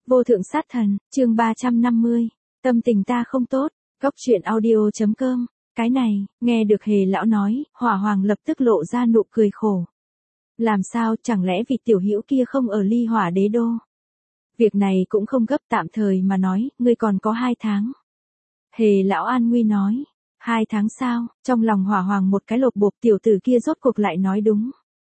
Vô thượng sát thần, chương 350. Tâm tình ta không tốt. Góc truyện audio.com. Cái này, nghe được Hề lão nói, Hỏa Hoàng lập tức lộ ra nụ cười khổ. Làm sao, chẳng lẽ vị tiểu hữu kia không ở Ly Hỏa Đế đô? Việc này cũng không gấp, tạm thời mà nói, ngươi còn có 2 tháng. Hề lão an nguy nói. 2 tháng sao? Trong lòng Hỏa Hoàng một cái lột bột, tiểu tử kia rốt cuộc lại nói đúng.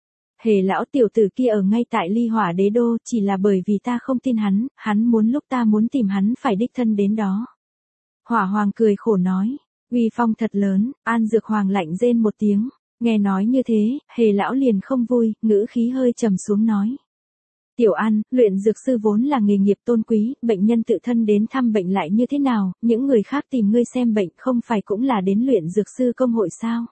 Hề lão, tiểu tử kia ở ngay tại Ly Hỏa Đế đô, chỉ là bởi vì ta không tin hắn muốn lúc ta muốn tìm hắn phải đích thân đến đó. Hỏa Hoàng cười khổ nói, uy phong thật lớn. An Dược Hoàng lạnh rên một tiếng, nghe nói như thế, Hề lão liền không vui, ngữ khí hơi trầm xuống nói. Tiểu An, luyện dược sư vốn là nghề nghiệp tôn quý, bệnh nhân tự thân đến thăm bệnh lại như thế nào, những người khác tìm ngươi xem bệnh không phải cũng là đến luyện dược sư công hội sao?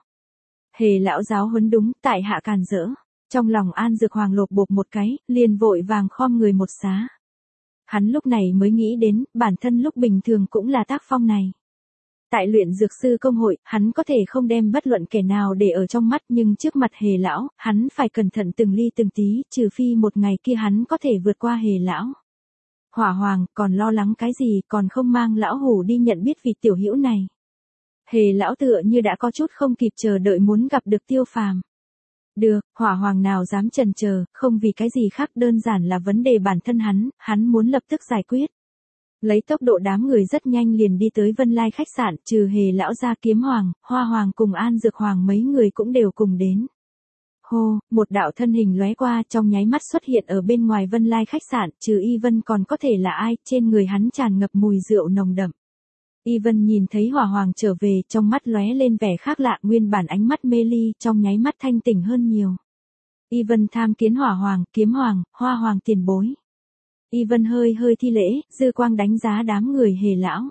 Hề lão giáo huấn đúng, tại hạ càn rỡ. Trong lòng An Dược Hoàng lột bột một cái, liền vội vàng khom người một xá. Hắn lúc này mới nghĩ đến, bản thân lúc bình thường cũng là tác phong này. Tại luyện dược sư công hội, hắn có thể không đem bất luận kẻ nào để ở trong mắt, nhưng trước mặt Hề lão, hắn phải cẩn thận từng ly từng tí, trừ phi một ngày kia hắn có thể vượt qua Hề lão. Hỏa Hoàng, còn lo lắng cái gì, còn không mang lão hủ đi nhận biết vị tiểu hữu này. Hề lão tựa như đã có chút không kịp chờ đợi muốn gặp được Tiêu Phàm. Được, Hỏa Hoàng nào dám chần chờ, không vì cái gì khác, đơn giản là vấn đề bản thân hắn muốn lập tức giải quyết. Lấy tốc độ đám người rất nhanh liền đi tới Vân Lai khách sạn, trừ Hề lão ra, Kiếm Hoàng, Hoa Hoàng cùng An Dược Hoàng mấy người cũng đều cùng đến. Hô, một đạo thân hình lóe qua, trong nháy mắt xuất hiện ở bên ngoài Vân Lai khách sạn, trừ Y Vân còn có thể là ai, trên người hắn tràn ngập mùi rượu nồng đậm. Y Vân nhìn thấy Hỏa Hoàng trở về, trong mắt lóe lên vẻ khác lạ, nguyên bản ánh mắt mê ly, trong nháy mắt thanh tỉnh hơn nhiều. Y Vân tham kiến Hỏa Hoàng, Kiếm Hoàng, Hoa Hoàng tiền bối. Y Vân hơi thi lễ, dư quang đánh giá đám người Hề lão.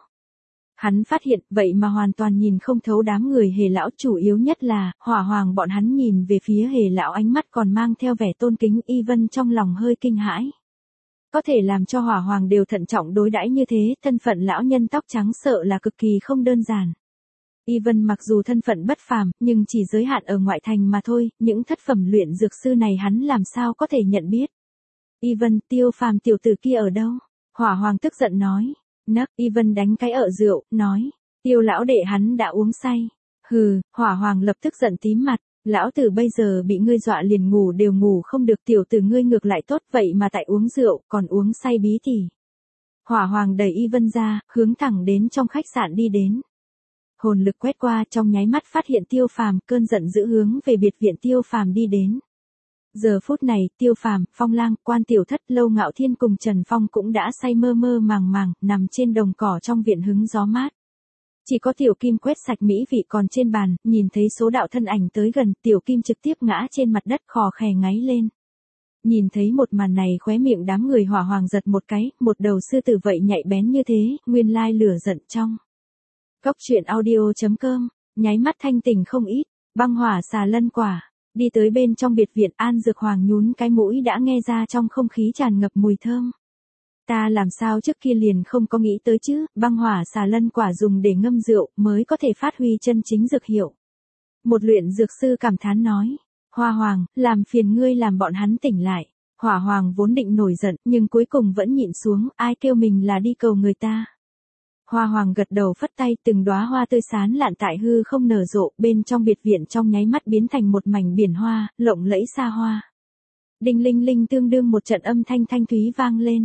Hắn phát hiện, vậy mà hoàn toàn nhìn không thấu đám người Hề lão, chủ yếu nhất là, Hỏa Hoàng bọn hắn nhìn về phía Hề lão ánh mắt còn mang theo vẻ tôn kính, Y Vân trong lòng hơi kinh hãi. Có thể làm cho Hỏa Hoàng đều thận trọng đối đãi như thế, thân phận lão nhân tóc trắng sợ là cực kỳ không đơn giản. Y Vân mặc dù thân phận bất phàm, nhưng chỉ giới hạn ở ngoại thành mà thôi, những thất phẩm luyện dược sư này hắn làm sao có thể nhận biết. Y Vân, Tiêu Phàm tiểu tử kia ở đâu? Hỏa Hoàng tức giận nói. Nấc, Y Vân đánh cái ợ rượu, nói. Tiêu lão đệ hắn đã uống say. Hừ, Hỏa Hoàng lập tức giận tím mặt. Lão tử bây giờ bị ngươi dọa liền ngủ đều ngủ không được, tiểu tử ngươi ngược lại tốt vậy mà tại uống rượu, còn uống say bí tỉ. Hỏa Hoàng đẩy Y Vân ra, hướng thẳng đến trong khách sạn đi đến. Hồn lực quét qua, trong nháy mắt phát hiện Tiêu Phàm, cơn giận dữ hướng về biệt viện Tiêu Phàm đi đến. Giờ phút này, Tiêu Phàm, Phong Lang, Quan Tiểu Thất, Lâu Ngạo Thiên cùng Trần Phong cũng đã say mơ màng, nằm trên đồng cỏ trong viện hứng gió mát. Chỉ có Tiểu Kim quét sạch mỹ vị còn trên bàn, nhìn thấy số đạo thân ảnh tới gần, Tiểu Kim trực tiếp ngã trên mặt đất khò khè ngáy lên. Nhìn thấy một màn này, khóe miệng đám người Hỏa Hoàng giật một cái, một đầu sư tử vậy nhạy bén như thế, nguyên lai lửa giận trong. Góc truyện audio.com, nháy mắt thanh tỉnh không ít, băng hỏa xà lân quả. Đi tới bên trong biệt viện, An Dược Hoàng nhún cái mũi đã nghe ra trong không khí tràn ngập mùi thơm. Ta làm sao trước kia liền không có nghĩ tới chứ, băng hỏa xà lân quả dùng để ngâm rượu mới có thể phát huy chân chính dược hiệu. Một luyện dược sư cảm thán nói, Hoa Hoàng, làm phiền ngươi làm bọn hắn tỉnh lại. Hỏa Hoàng vốn định nổi giận, nhưng cuối cùng vẫn nhịn xuống, ai kêu mình là đi cầu người ta. Hoa Hoàng gật đầu phất tay, từng đóa hoa tươi sán lạn tại hư không nở rộ, bên trong biệt viện trong nháy mắt biến thành một mảnh biển hoa, lộng lẫy xa hoa. Đinh linh linh tương đương một trận âm thanh thanh thúy vang lên.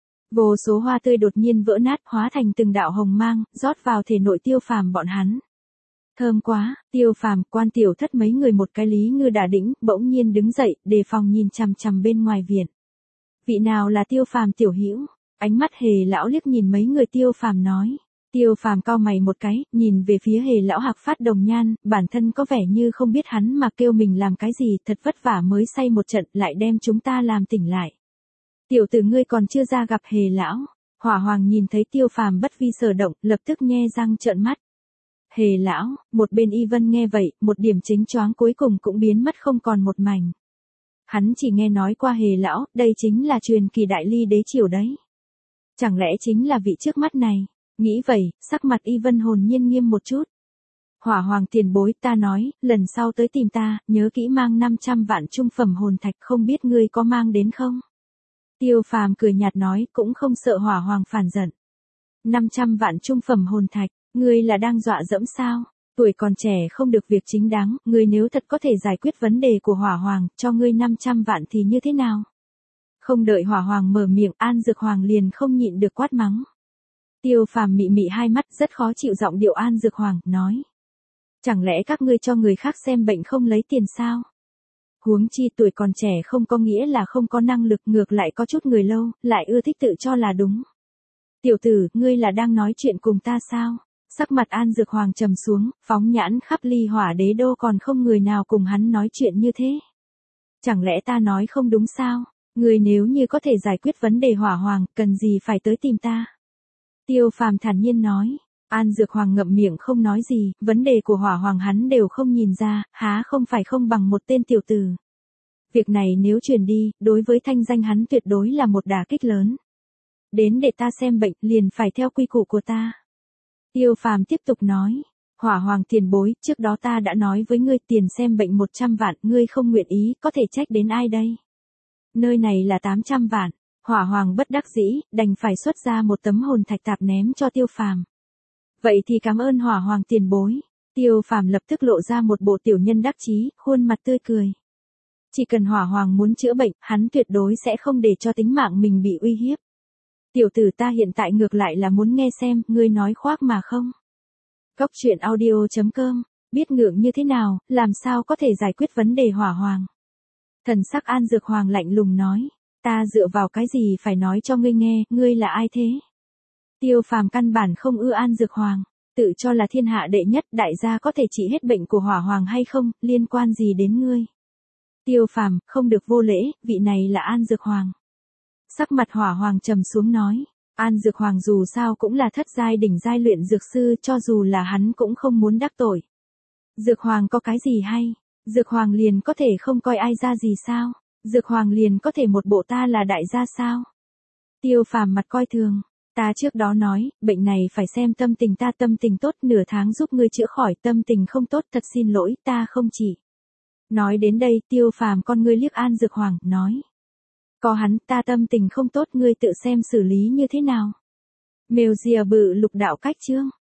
Vô số hoa tươi đột nhiên vỡ nát, hóa thành từng đạo hồng mang, rót vào thể nội Tiêu Phàm bọn hắn. Thơm quá, Tiêu Phàm, Quan Tiểu Thất mấy người một cái Lý Ngư Đả Đĩnh, bỗng nhiên đứng dậy, đề phòng nhìn chằm chằm bên ngoài viện. Vị nào là Tiêu Phàm tiểu hữu? Ánh mắt Hề lão liếc nhìn mấy người Tiêu Phàm nói. Tiêu Phàm cau mày một cái, nhìn về phía Hề lão Hạc Phát Đồng Nhan, bản thân có vẻ như không biết hắn mà kêu mình làm cái gì, thật vất vả mới say một trận, lại đem chúng ta làm tỉnh lại. Tiểu tử ngươi còn chưa ra gặp Hề lão. Hỏa Hoàng nhìn thấy Tiêu Phàm bất vi sở động, lập tức nhe răng trợn mắt. Hề lão, một bên Y Vân nghe vậy, một điểm chính choáng cuối cùng cũng biến mất không còn một mảnh. Hắn chỉ nghe nói qua Hề lão, đây chính là truyền kỳ đại ly đế triều đấy. Chẳng lẽ chính là vị trước mắt này? Nghĩ vậy, sắc mặt Y Vân hồn nhiên nghiêm một chút. Hỏa Hoàng tiền bối, ta nói, lần sau tới tìm ta, nhớ kỹ mang 500 vạn trung phẩm hồn thạch, không biết ngươi có mang đến không? Tiêu Phàm cười nhạt nói, cũng không sợ hỏa hoàng phản giận. 500 vạn trung phẩm hồn thạch, ngươi là đang dọa dẫm sao? Tuổi còn trẻ không được việc chính đáng, ngươi nếu thật có thể giải quyết vấn đề của hỏa hoàng, cho ngươi 500 vạn thì như thế nào? Không đợi hỏa hoàng mở miệng, An Dược Hoàng liền không nhịn được quát mắng. Tiêu Phàm mị mị hai mắt, rất khó chịu giọng điệu An Dược Hoàng, nói. Chẳng lẽ các ngươi cho người khác xem bệnh không lấy tiền sao? Huống chi tuổi còn trẻ không có nghĩa là không có năng lực, ngược lại có chút người lâu, lại ưa thích tự cho là đúng. Tiểu tử, ngươi là đang nói chuyện cùng ta sao? Sắc mặt An Dược Hoàng trầm xuống, phóng nhãn khắp Ly Hỏa Đế đô còn không người nào cùng hắn nói chuyện như thế. Chẳng lẽ ta nói không đúng sao? Ngươi nếu như có thể giải quyết vấn đề hỏa hoàng, cần gì phải tới tìm ta? Tiêu Phàm thản nhiên nói. An Dược Hoàng ngậm miệng không nói gì, vấn đề của hỏa hoàng hắn đều không nhìn ra, há không phải không bằng một tên tiểu tử. Việc này nếu truyền đi, đối với thanh danh hắn tuyệt đối là một đả kích lớn. Đến để ta xem bệnh, liền phải theo quy củ của ta. Tiêu Phàm tiếp tục nói. Hỏa hoàng tiền bối, trước đó ta đã nói với ngươi tiền xem bệnh 100 vạn, ngươi không nguyện ý, có thể trách đến ai đây? Nơi này là 800 vạn. Hỏa hoàng bất đắc dĩ, đành phải xuất ra một tấm hồn thạch tạp ném cho Tiêu Phàm. Vậy thì cảm ơn hỏa hoàng tiền bối. Tiêu Phàm lập tức lộ ra một bộ tiểu nhân đắc chí, khuôn mặt tươi cười. Chỉ cần hỏa hoàng muốn chữa bệnh, hắn tuyệt đối sẽ không để cho tính mạng mình bị uy hiếp. Tiểu tử, ta hiện tại ngược lại là muốn nghe xem, ngươi nói khoác mà không. Cốc truyện audio.com, biết ngượng như thế nào, làm sao có thể giải quyết vấn đề hỏa hoàng. Thần sắc An Dược Hoàng lạnh lùng nói, ta dựa vào cái gì phải nói cho ngươi nghe, ngươi là ai thế? Tiêu Phàm căn bản không ưa An Dược Hoàng, tự cho là thiên hạ đệ nhất, đại gia có thể trị hết bệnh của hỏa hoàng hay không, liên quan gì đến ngươi? Tiêu Phàm, không được vô lễ, vị này là An Dược Hoàng. Sắc mặt hỏa hoàng trầm xuống nói, An Dược Hoàng dù sao cũng là thất giai đỉnh giai luyện dược sư, cho dù là hắn cũng không muốn đắc tội. Dược Hoàng có cái gì hay? Dược Hoàng liền có thể không coi ai ra gì sao? Dược Hoàng liền có thể một bộ ta là đại gia sao? Tiêu Phàm mặt coi thường. Ta trước đó nói, bệnh này phải xem tâm tình ta, tâm tình tốt nửa tháng giúp ngươi chữa khỏi, tâm tình không tốt thật xin lỗi, ta không chỉ. Nói đến đây, Tiêu Phàm con ngươi liếc An Dược Hoàng, nói. Có hắn, ta tâm tình không tốt, ngươi tự xem xử lý như thế nào. Mèo rìa bự lục đạo cách chương.